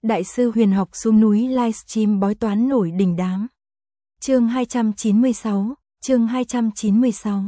Đại sư huyền học xuống núi livestream bói toán nổi đình đám. Chương 296, chương 296.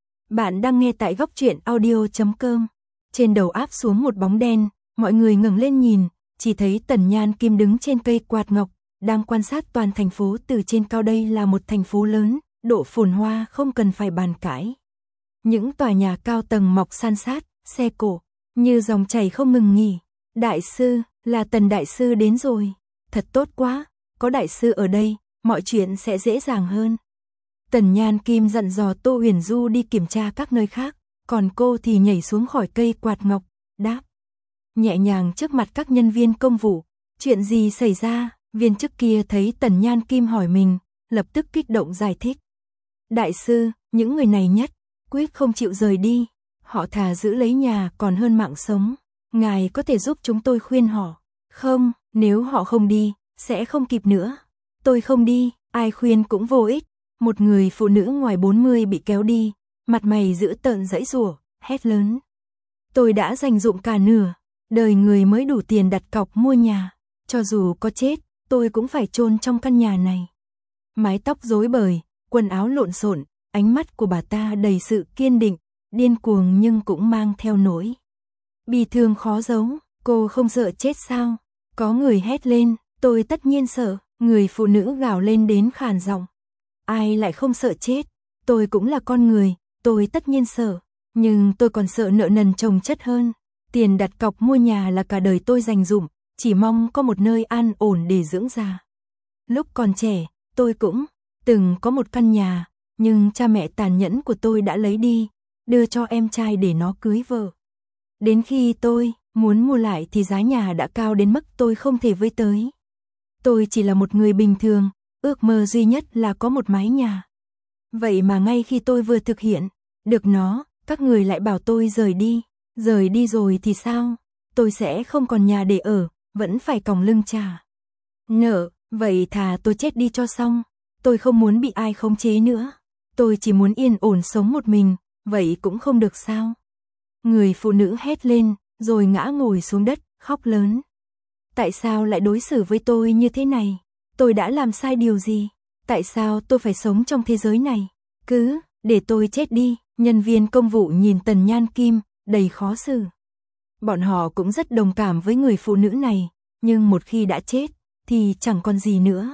Bạn đang nghe tại góc truyện audio.com. Trên đầu áp xuống một bóng đen, mọi người ngẩng lên nhìn, chỉ thấy Tần Nhan Kim đứng trên cây quạt ngọc, đang quan sát toàn thành phố từ trên cao. Đây là một thành phố lớn, độ phồn hoa không cần phải bàn cãi. Những tòa nhà cao tầng mọc san sát, xe cộ như dòng chảy không ngừng nghỉ. Đại sư, là Tần đại sư đến rồi. Thật tốt quá, có đại sư ở đây, mọi chuyện sẽ dễ dàng hơn. Tần Nhan Kim dặn dò Tô Huyền Du đi kiểm tra các nơi khác, còn cô thì nhảy xuống khỏi cây quạt ngọc, đáp nhẹ nhàng trước mặt các nhân viên công vụ. Chuyện gì xảy ra? Viên chức kia thấy Tần Nhan Kim hỏi mình, lập tức kích động giải thích. Đại sư, những người này nhất quyết không chịu rời đi, họ thà giữ lấy nhà còn hơn mạng sống. Ngài có thể giúp chúng tôi khuyên họ? Không, nếu họ không đi, sẽ không kịp nữa. Tôi không đi, ai khuyên cũng vô ích. Một người phụ nữ ngoài 40 bị kéo đi, mặt mày dữ tợn giãy giụa, hét lớn. Tôi đã dành dụm cả nửa đời người mới đủ tiền đặt cọc mua nhà, cho dù có chết, tôi cũng phải chôn trong căn nhà này. Mái tóc rối bời, quần áo lộn xộn, ánh mắt của bà ta đầy sự kiên định, điên cuồng nhưng cũng mang theo nỗi bi thương khó giấu. Cô không sợ chết sao? Có người hét lên. Tôi tất nhiên sợ. Người phụ nữ gào lên đến khàn giọng. Ai lại không sợ chết? Tôi cũng là con người, tôi tất nhiên sợ. Nhưng tôi còn sợ nợ nần chồng chất hơn. Tiền đặt cọc mua nhà là cả đời tôi dành dụm, chỉ mong có một nơi an ổn để dưỡng già. Lúc còn trẻ, tôi cũng từng có một căn nhà, nhưng cha mẹ tàn nhẫn của tôi đã lấy đi, đưa cho em trai để nó cưới vợ. Đến khi tôi muốn mua lại thì giá nhà đã cao đến mức tôi không thể với tới. Tôi chỉ là một người bình thường, ước mơ duy nhất là có một mái nhà. Vậy mà ngay khi tôi vừa thực hiện được nó, các người lại bảo tôi rời đi. Rời đi rồi thì sao? Tôi sẽ không còn nhà để ở, vẫn phải còng lưng trả nợ. Vậy thà tôi chết đi cho xong. Tôi không muốn bị ai khống chế nữa. Tôi chỉ muốn yên ổn sống một mình, vậy cũng không được sao? Người phụ nữ hét lên, rồi ngã ngồi xuống đất, khóc lớn. Tại sao lại đối xử với tôi như thế này? Tôi đã làm sai điều gì? Tại sao tôi phải sống trong thế giới này? Cứ để tôi chết đi. Nhân viên công vụ nhìn Tần Nhan Kim, đầy khó xử. Bọn họ cũng rất đồng cảm với người phụ nữ này, nhưng một khi đã chết, thì chẳng còn gì nữa.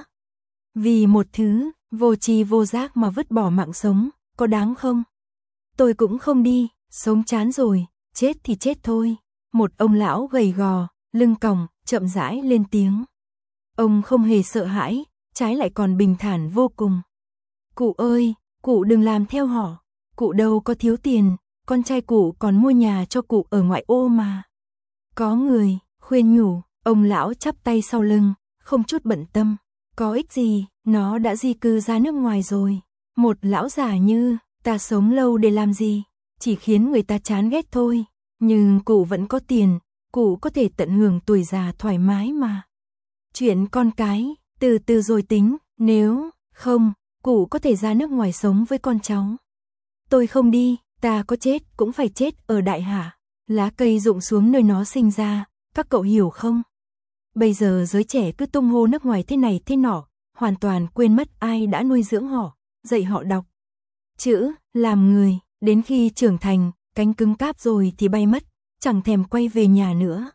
Vì một thứ vô tri vô giác mà vứt bỏ mạng sống, có đáng không? Tôi cũng không đi, sống chán rồi, chết thì chết thôi. Một ông lão gầy gò, lưng còng, chậm rãi lên tiếng. Ông không hề sợ hãi, trái lại còn bình thản vô cùng. Cụ ơi, cụ đừng làm theo họ. Cụ đâu có thiếu tiền, con trai cụ còn mua nhà cho cụ ở ngoại ô mà. Có người khuyên nhủ, ông lão chắp tay sau lưng, không chút bận tâm. Có ích gì, nó đã di cư ra nước ngoài rồi. Một lão già như ta sống lâu để làm gì, chỉ khiến người ta chán ghét thôi. Nhưng cụ vẫn có tiền, cụ có thể tận hưởng tuổi già thoải mái mà. Chuyện con cái, từ từ rồi tính, nếu không, cụ có thể ra nước ngoài sống với con cháu. Tôi không đi, ta có chết cũng phải chết ở Đại Hạ. Lá cây rụng xuống nơi nó sinh ra, các cậu hiểu không? Bây giờ giới trẻ cứ tung hô nước ngoài thế này thế nọ, hoàn toàn quên mất ai đã nuôi dưỡng họ, dạy họ đọc chữ, làm người, đến khi trưởng thành, cánh cứng cáp rồi thì bay mất, chẳng thèm quay về nhà nữa.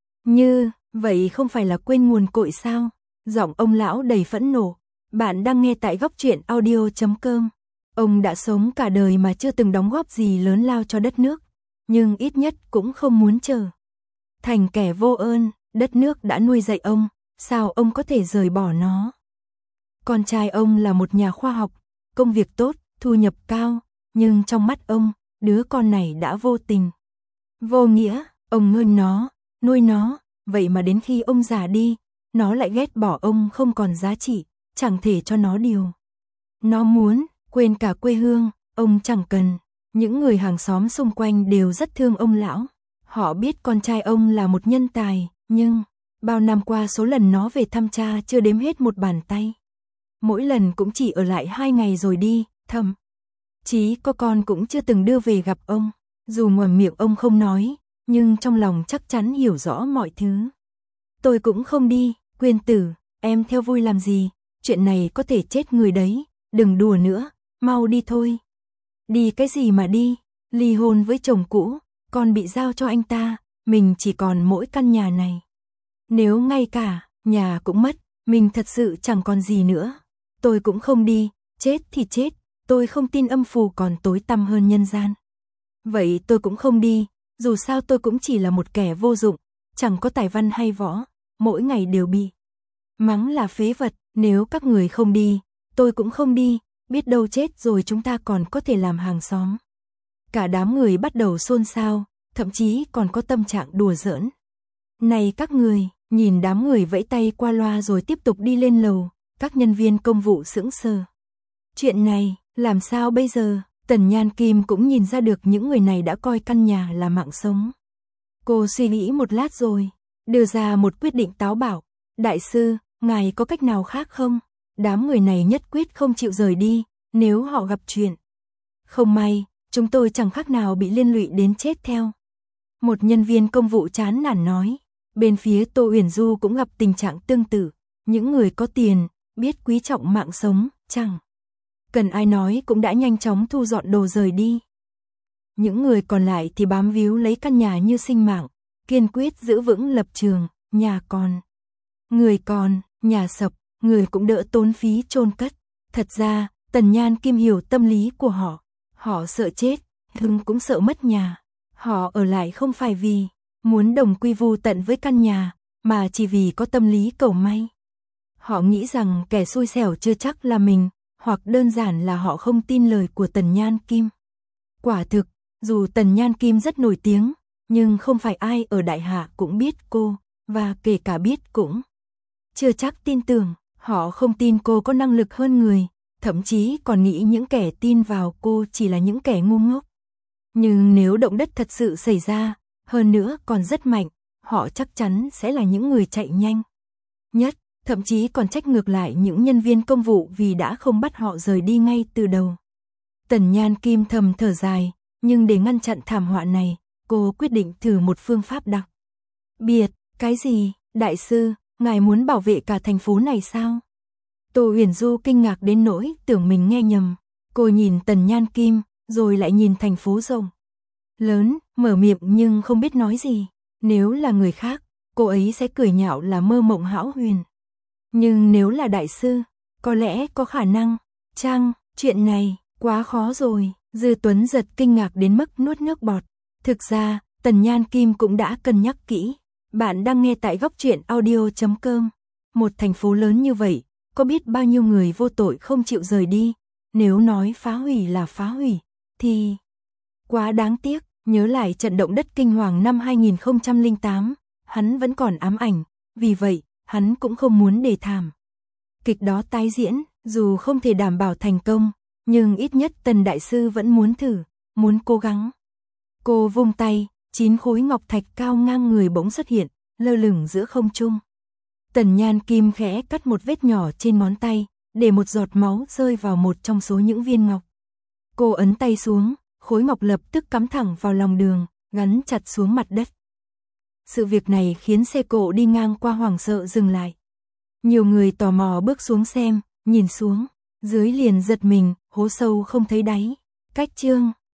Như vậy không phải là quên nguồn cội sao? Giọng ông lão đầy phẫn nộ. Bạn đang nghe tại góc truyện audio.com. Ông đã sống cả đời mà chưa từng đóng góp gì lớn lao cho đất nước, nhưng ít nhất cũng không muốn trở thành kẻ vô ơn. Đất nước đã nuôi dạy ông, sao ông có thể rời bỏ nó? Con trai ông là một nhà khoa học, công việc tốt, thu nhập cao, nhưng trong mắt ông, đứa con này đã vô tình, vô nghĩa. Ông nuôi nó, vậy mà đến khi ông già đi, nó lại ghét bỏ ông không còn giá trị, chẳng thể cho nó điều nó muốn. Quên cả quê hương, ông chẳng cần. Những người hàng xóm xung quanh đều rất thương ông lão. Họ biết con trai ông là một nhân tài, nhưng bao năm qua số lần nó về thăm cha chưa đếm hết một bàn tay. Mỗi lần cũng chỉ ở lại 2 ngày rồi đi, thậm chí có con cũng chưa từng đưa về gặp ông. Dù ngoài miệng ông không nói, nhưng trong lòng chắc chắn hiểu rõ mọi thứ. Tôi cũng không đi, Quyên tử, em theo vui làm gì, chuyện này có thể chết người đấy, đừng đùa nữa, mau đi thôi. Đi cái gì mà đi, ly hôn với chồng cũ, con bị giao cho anh ta, mình chỉ còn mỗi căn nhà này. Nếu ngay cả nhà cũng mất, mình thật sự chẳng còn gì nữa. Tôi cũng không đi, chết thì chết, tôi không tin âm phù còn tối tăm hơn nhân gian. Vậy tôi cũng không đi, dù sao tôi cũng chỉ là một kẻ vô dụng, chẳng có tài văn hay võ, mỗi ngày đều bị mắng là phế vật, nếu các người không đi, tôi cũng không đi, biết đâu chết rồi chúng ta còn có thể làm hàng xóm. Cả đám người bắt đầu xôn xao, thậm chí còn có tâm trạng đùa giỡn. Này các người, nhìn đám người vẫy tay qua loa rồi tiếp tục đi lên lầu, các nhân viên công vụ sững sờ. Chuyện này, làm sao bây giờ? Tần Nhan Kim cũng nhìn ra được những người này đã coi căn nhà là mạng sống. Cô suy nghĩ một lát rồi, đưa ra một quyết định táo bạo. Đại sư, ngài có cách nào khác không? Đám người này nhất quyết không chịu rời đi, nếu họ gặp chuyện không may, chúng tôi chẳng khác nào bị liên lụy đến chết theo. Một nhân viên công vụ chán nản nói, bên phía Tô Uyển Du cũng gặp tình trạng tương tự, những người có tiền, biết quý trọng mạng sống, chẳng cần ai nói cũng đã nhanh chóng thu dọn đồ rời đi. Những người còn lại thì bám víu lấy căn nhà như sinh mạng, kiên quyết giữ vững lập trường, nhà còn, người còn, nhà sập, người cũng đỡ tốn phí chôn cất. Thật ra, Tần Nhan Kim hiểu tâm lý của họ sợ chết, nhưng cũng sợ mất nhà. Họ ở lại không phải vì muốn đồng quy vu tận với căn nhà, mà chỉ vì có tâm lý cầu may. Họ nghĩ rằng kẻ xui xẻo chưa chắc là mình, hoặc đơn giản là họ không tin lời của Tần Nhan Kim. Quả thực, dù Tần Nhan Kim rất nổi tiếng, nhưng không phải ai ở Đại Hạ cũng biết cô, và kể cả biết cũng chưa chắc tin tưởng. Họ không tin cô có năng lực hơn người, thậm chí còn nghĩ những kẻ tin vào cô chỉ là những kẻ ngu ngốc. Nhưng nếu động đất thật sự xảy ra, hơn nữa còn rất mạnh, họ chắc chắn sẽ là những người chạy nhanh nhất, thậm chí còn trách ngược lại những nhân viên công vụ vì đã không bắt họ rời đi ngay từ đầu. Tần Nhan Kim thầm thở dài, nhưng để ngăn chặn thảm họa này, cô quyết định thử một phương pháp đặc biệt. Cái gì, đại sư, ngài muốn bảo vệ cả thành phố này sao? Tô Uyển Du kinh ngạc đến nỗi tưởng mình nghe nhầm. Cô nhìn Tần Nhan Kim, rồi lại nhìn thành phố rộng lớn, mở miệng nhưng không biết nói gì. Nếu là người khác, cô ấy sẽ cười nhạo là mơ mộng hão huyền. Nhưng nếu là đại sư, có lẽ có khả năng. Chăng, chuyện này, quá khó rồi. Dư Tuấn giật kinh ngạc đến mức nuốt nước bọt. Thực ra, Tần Nhan Kim cũng đã cân nhắc kỹ. Bạn đang nghe tại góc truyện audio.com. Một thành phố lớn như vậy, có biết bao nhiêu người vô tội không chịu rời đi. Nếu nói phá hủy là phá hủy, thì quá đáng tiếc. Nhớ lại trận động đất kinh hoàng năm 2008, hắn vẫn còn ám ảnh, vì vậy, hắn cũng không muốn để thảm kịch đó tái diễn, dù không thể đảm bảo thành công, nhưng ít nhất Tần đại sư vẫn muốn thử, muốn cố gắng. Cô vung tay, 9 khối ngọc thạch cao ngang người bỗng xuất hiện, lơ lửng giữa không trung. Tần Nhan Kim khẽ cắt một vết nhỏ trên ngón tay, để một giọt máu rơi vào một trong số những viên ngọc. Cô ấn tay xuống, khối ngọc lập tức cắm thẳng vào lòng đường, gắn chặt xuống mặt đất. Sự việc này khiến xe cộ đi ngang qua hoảng sợ dừng lại. Nhiều người tò mò bước xuống xem, nhìn xuống, dưới liền giật mình, hố sâu không thấy đáy. Cách chương